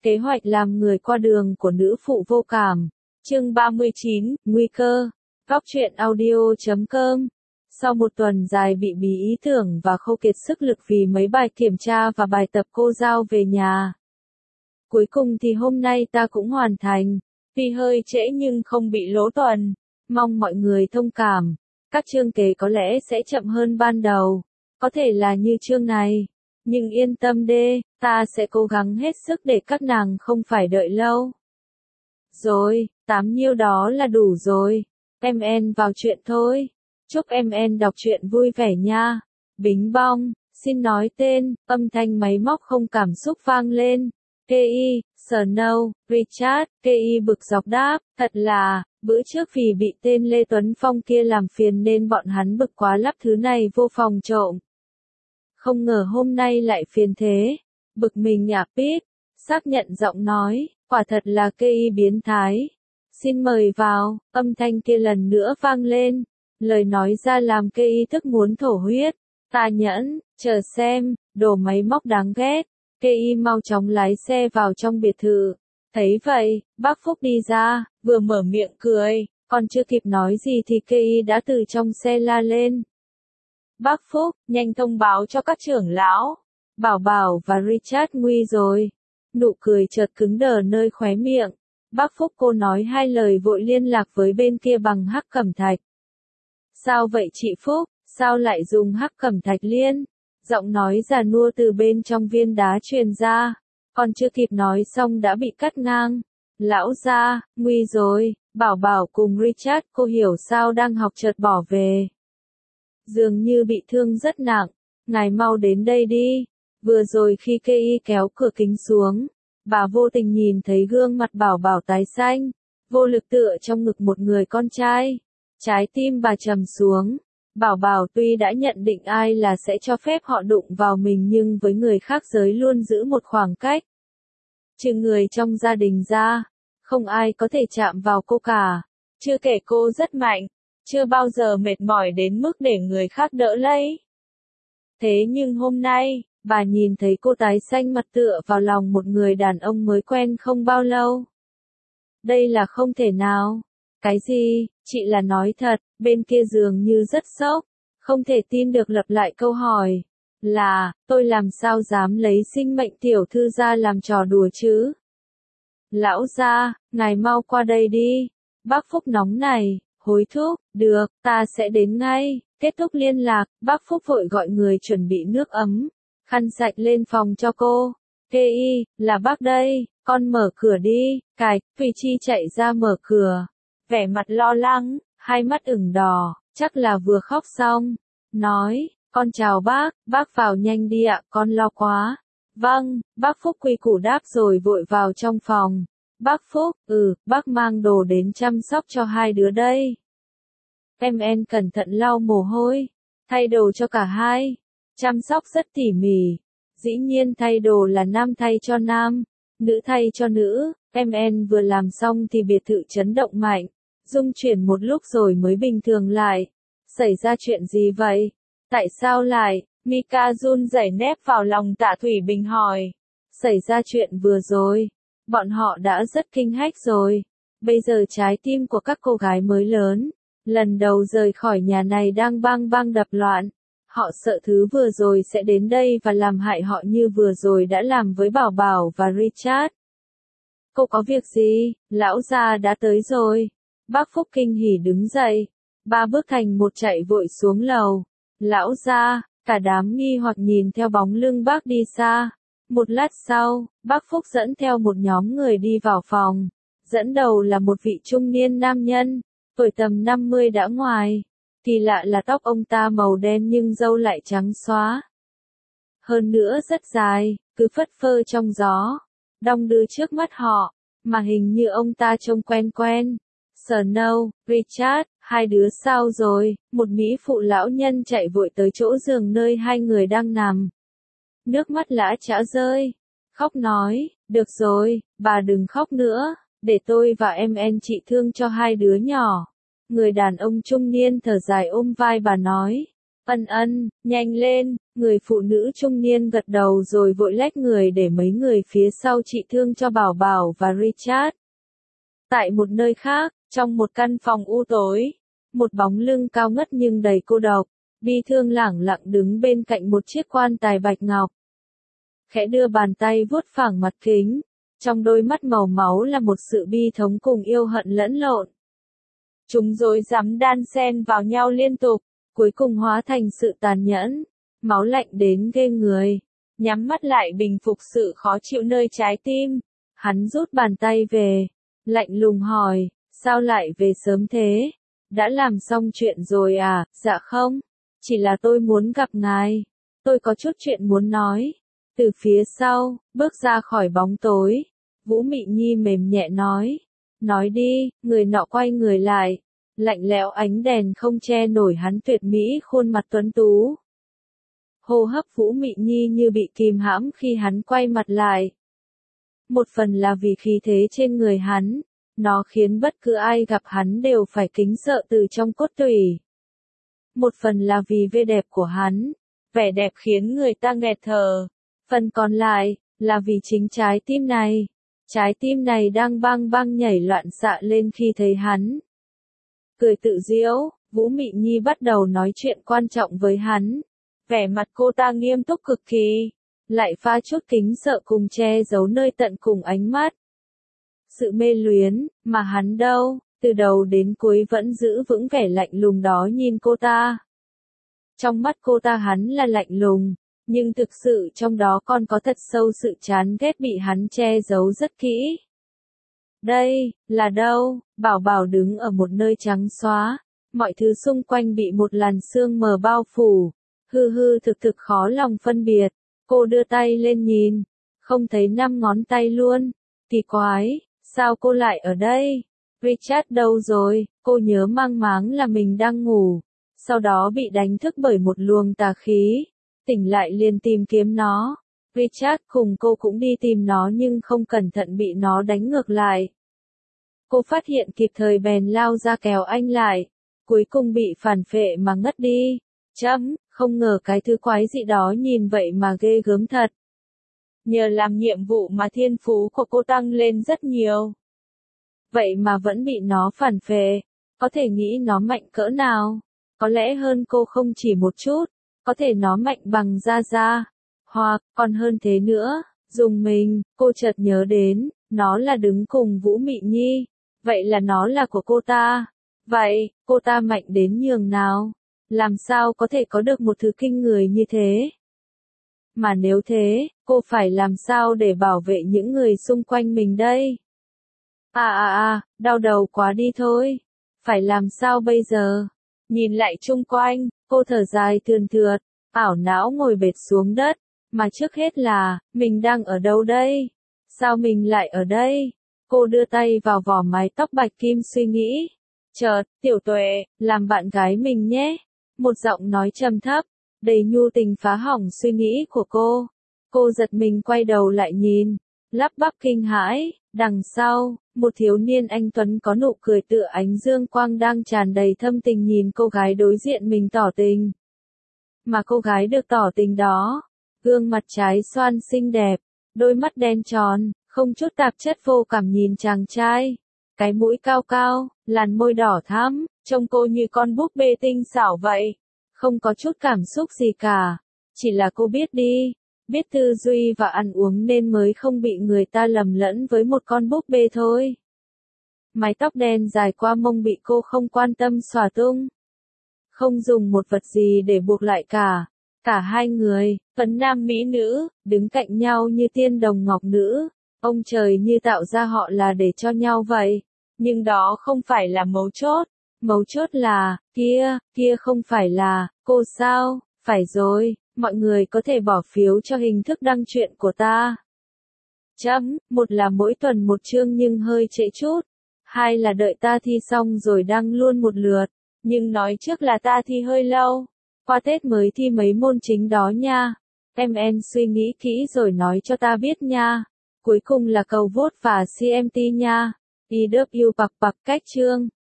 Kế hoạch làm người qua đường của nữ phụ vô cảm. Chương 39, Nguy cơ. Góc truyện audio.com. Sau một tuần dài bị bí ý tưởng và khô kiệt sức lực vì mấy bài kiểm tra và bài tập cô giao về nhà, cuối cùng thì hôm nay ta cũng hoàn thành. Tuy hơi trễ nhưng không bị lỗ tuần. Mong mọi người thông cảm. Các chương kế có lẽ sẽ chậm hơn ban đầu. Có thể là như chương này. Nhưng yên tâm đê, ta sẽ cố gắng hết sức để các nàng không phải đợi lâu. Rồi, 8 nhiêu đó là đủ rồi. MN vào chuyện thôi. Chúc MN đọc truyện vui vẻ nha. Bính bong, xin nói tên, âm thanh máy móc không cảm xúc vang lên. KI, Snow, Richard, KI bực dọc đáp, thật là, bữa trước vì bị tên Lê Tuấn Phong kia làm phiền nên bọn hắn bực quá lắp thứ này vô phòng trộm. Không ngờ hôm nay lại phiền thế. Bực mình nhả pít, xác nhận giọng nói, quả thật là KI biến thái. Xin mời vào, âm thanh kia lần nữa vang lên. Lời nói ra làm KI tức muốn thổ huyết. Ta nhẫn, chờ xem, đồ máy móc đáng ghét. KI mau chóng lái xe vào trong biệt thự. Thấy vậy, bác Phúc đi ra, vừa mở miệng cười, còn chưa kịp nói gì thì KI đã từ trong xe la lên. Bác Phúc, nhanh thông báo cho các trưởng lão. Bảo Bảo và Richard nguy rồi. Nụ cười chợt cứng đờ nơi khóe miệng. Bác Phúc cô nói hai lời vội liên lạc với bên kia bằng hắc cẩm thạch. Sao vậy chị Phúc, sao lại dùng hắc cẩm thạch liên? Giọng nói già nua từ bên trong viên đá truyền ra. Còn chưa kịp nói xong đã bị cắt ngang. Lão gia, nguy rồi. Bảo Bảo cùng Richard cô hiểu sao đang học chợt bỏ về. Dường như bị thương rất nặng. Ngài mau đến đây đi. Vừa rồi khi KI kéo cửa kính xuống, bà vô tình nhìn thấy gương mặt Bảo Bảo tái xanh, vô lực tựa trong ngực một người con trai. Trái tim bà trầm xuống. Bảo Bảo tuy đã nhận định ai là sẽ cho phép họ đụng vào mình nhưng với người khác giới luôn giữ một khoảng cách. Trừ người trong gia đình ra, không ai có thể chạm vào cô cả. Chưa kể cô rất mạnh, chưa bao giờ mệt mỏi đến mức để người khác đỡ lấy. Thế nhưng hôm nay, bà nhìn thấy cô tái xanh mặt tựa vào lòng một người đàn ông mới quen không bao lâu. Đây là không thể nào. Cái gì, chị là nói thật, bên kia dường như rất sốc, không thể tin được lặp lại câu hỏi. Là, tôi làm sao dám lấy sinh mệnh tiểu thư ra làm trò đùa chứ? Lão gia, ngài mau qua đây đi. Bác Phúc nóng này, hối thúc, được, ta sẽ đến ngay. Kết thúc liên lạc, bác Phúc vội gọi người chuẩn bị nước ấm, khăn sạch lên phòng cho cô. KI, là bác đây, con mở cửa đi. Cạch, Phi Chi chạy ra mở cửa. Vẻ mặt lo lắng, hai mắt ửng đỏ, chắc là vừa khóc xong. Nói, con chào bác vào nhanh đi ạ, con lo quá. Vâng, bác Phúc quy củ đáp rồi vội vào trong phòng. Bác Phúc, bác mang đồ đến chăm sóc cho hai đứa đây. MN cẩn thận lau mồ hôi, thay đồ cho cả hai, chăm sóc rất tỉ mỉ. Dĩ nhiên thay đồ là nam thay cho nam, nữ thay cho nữ. MN vừa làm xong thì biệt thự chấn động mạnh, rung chuyển một lúc rồi mới bình thường lại. Xảy ra chuyện gì vậy? Tại sao lại? Mika run rẩy nép vào lòng Tạ Thủy Bình hỏi. Xảy ra chuyện vừa rồi, bọn họ đã rất kinh hách rồi. Bây giờ trái tim của các cô gái mới lớn, lần đầu rời khỏi nhà này đang bang bang đập loạn. Họ sợ thứ vừa rồi sẽ đến đây và làm hại họ như vừa rồi đã làm với Bảo Bảo và Richard. Cô có việc gì? Lão gia đã tới rồi. Bác Phúc kinh hỉ đứng dậy. Ba bước thành một chạy vội xuống lầu. Lão gia, cả đám nghi hoặc nhìn theo bóng lưng bác đi xa. Một lát sau, bác Phúc dẫn theo một nhóm người đi vào phòng. Dẫn đầu là một vị trung niên nam nhân, tuổi tầm 50 đã ngoài. Kỳ lạ là tóc ông ta màu đen nhưng râu lại trắng xóa. Hơn nữa rất dài, cứ phất phơ trong gió. Đong đưa trước mắt họ, mà hình như ông ta trông quen quen. Snow, Richard, hai đứa sao rồi? Một mỹ phụ lão nhân chạy vội tới chỗ giường nơi hai người đang nằm. Nước mắt lã chã rơi. Khóc nói, được rồi, bà đừng khóc nữa, để tôi và MN trị thương cho hai đứa nhỏ. Người đàn ông trung niên thở dài ôm vai bà nói. Nhanh lên, người phụ nữ trung niên gật đầu rồi vội lách người để mấy người phía sau trị thương cho Bảo Bảo và Richard. Tại một nơi khác, trong một căn phòng u tối, một bóng lưng cao ngất nhưng đầy cô độc, bi thương lẳng lặng đứng bên cạnh một chiếc quan tài bạch ngọc. Khẽ đưa bàn tay vuốt phẳng mặt kính, trong đôi mắt màu máu là một sự bi thống cùng yêu hận lẫn lộn. Chúng rối rắm đan xen vào nhau liên tục, cuối cùng hóa thành sự tàn nhẫn, máu lạnh đến ghê người. Nhắm mắt lại bình phục sự khó chịu nơi trái tim, hắn rút bàn tay về, lạnh lùng hỏi, sao lại về sớm thế? Đã làm xong chuyện rồi à? Dạ không, chỉ là tôi muốn gặp ngài, tôi có chút chuyện muốn nói. Từ phía sau, bước ra khỏi bóng tối, Vũ Mị Nhi mềm nhẹ nói đi. Người nọ quay người lại, lạnh lẽo ánh đèn không che nổi hắn tuyệt mỹ khuôn mặt tuấn tú. Hô hấp Vũ Mị Nhi như bị kìm hãm khi hắn quay mặt lại. Một phần là vì khí thế trên người hắn, nó khiến bất cứ ai gặp hắn đều phải kính sợ từ trong cốt tủy. Một phần là vì vẻ đẹp của hắn, vẻ đẹp khiến người ta nghẹt thở. Phần còn lại, là vì chính trái tim này đang bang bang nhảy loạn xạ lên khi thấy hắn. Cười tự giễu, Vũ Mị Nhi bắt đầu nói chuyện quan trọng với hắn. Vẻ mặt cô ta nghiêm túc cực kỳ, lại pha chút kính sợ cùng che giấu nơi tận cùng ánh mắt. Sự mê luyến, mà hắn đâu, từ đầu đến cuối vẫn giữ vững vẻ lạnh lùng đó nhìn cô ta. Trong mắt cô ta hắn là lạnh lùng, nhưng thực sự trong đó còn có thật sâu sự chán ghét bị hắn che giấu rất kỹ. Đây, là đâu? Bảo Bảo đứng ở một nơi trắng xóa, mọi thứ xung quanh bị một làn sương mờ bao phủ, thực khó lòng phân biệt. Cô đưa tay lên nhìn, không thấy 5 ngón tay luôn. Kỳ quái, sao cô lại ở đây? Richard đâu rồi? Cô nhớ mang máng là mình đang ngủ, sau đó bị đánh thức bởi một luồng tà khí. Tỉnh lại liền tìm kiếm nó. Richard cùng cô cũng đi tìm nó nhưng không cẩn thận bị nó đánh ngược lại. Cô phát hiện kịp thời bèn lao ra kéo anh lại, cuối cùng bị phản phệ mà ngất đi. Không ngờ cái thứ quái dị đó nhìn vậy mà ghê gớm thật. Nhờ làm nhiệm vụ mà thiên phú của cô tăng lên rất nhiều. Vậy mà vẫn bị nó phản phệ, có thể nghĩ nó mạnh cỡ nào. Có lẽ hơn cô không chỉ một chút, có thể nó mạnh bằng Gia, hoặc còn hơn thế nữa. Dùng mình, cô chợt nhớ đến, nó là đứng cùng Vũ Mị Nhi, vậy là nó là của cô ta. Vậy, cô ta mạnh đến nhường nào? Làm sao có thể có được một thứ kinh người như thế? Mà nếu thế, cô phải làm sao để bảo vệ những người xung quanh mình đây? Đau đầu quá đi thôi. Phải làm sao bây giờ? Nhìn lại chung quanh, cô thở dài thườn thượt, ảo não ngồi bệt xuống đất. Mà trước hết là, mình đang ở đâu đây? Sao mình lại ở đây? Cô đưa tay vào vỏ mái tóc bạch kim suy nghĩ. Chợt, Tiểu Tuệ, làm bạn gái mình nhé. Một giọng nói trầm thấp, đầy nhu tình phá hỏng suy nghĩ của cô. Cô giật mình quay đầu lại nhìn, lắp bắp kinh hãi. Đằng sau, một thiếu niên anh tuấn có nụ cười tựa ánh dương quang đang tràn đầy thâm tình nhìn cô gái đối diện mình tỏ tình. Mà cô gái được tỏ tình đó, gương mặt trái xoan xinh đẹp, đôi mắt đen tròn, không chút tạp chất vô cảm nhìn chàng trai. Cái mũi cao cao, làn môi đỏ thắm, trông cô như con búp bê tinh xảo vậy. Không có chút cảm xúc gì cả. Chỉ là cô biết đi, biết tư duy và ăn uống nên mới không bị người ta lầm lẫn với một con búp bê thôi. Mái tóc đen dài qua mông bị cô không quan tâm xõa tung. Không dùng một vật gì để buộc lại cả. Cả hai người, phấn nam mỹ nữ, đứng cạnh nhau như tiên đồng ngọc nữ. Ông trời như tạo ra họ là để cho nhau vậy. Nhưng đó không phải là mấu chốt. Mấu chốt là, kia không phải là, cô sao? Phải rồi, mọi người có thể bỏ phiếu cho hình thức đăng truyện của ta. Một là mỗi tuần một chương nhưng hơi trễ chút. Hai là đợi ta thi xong rồi đăng luôn một lượt. Nhưng nói trước là ta thi hơi lâu. Qua Tết mới thi mấy môn chính đó nha. Em suy nghĩ kỹ rồi nói cho ta biết nha. Cuối cùng là cầu vote và CMT nha. IW bạc cách chương.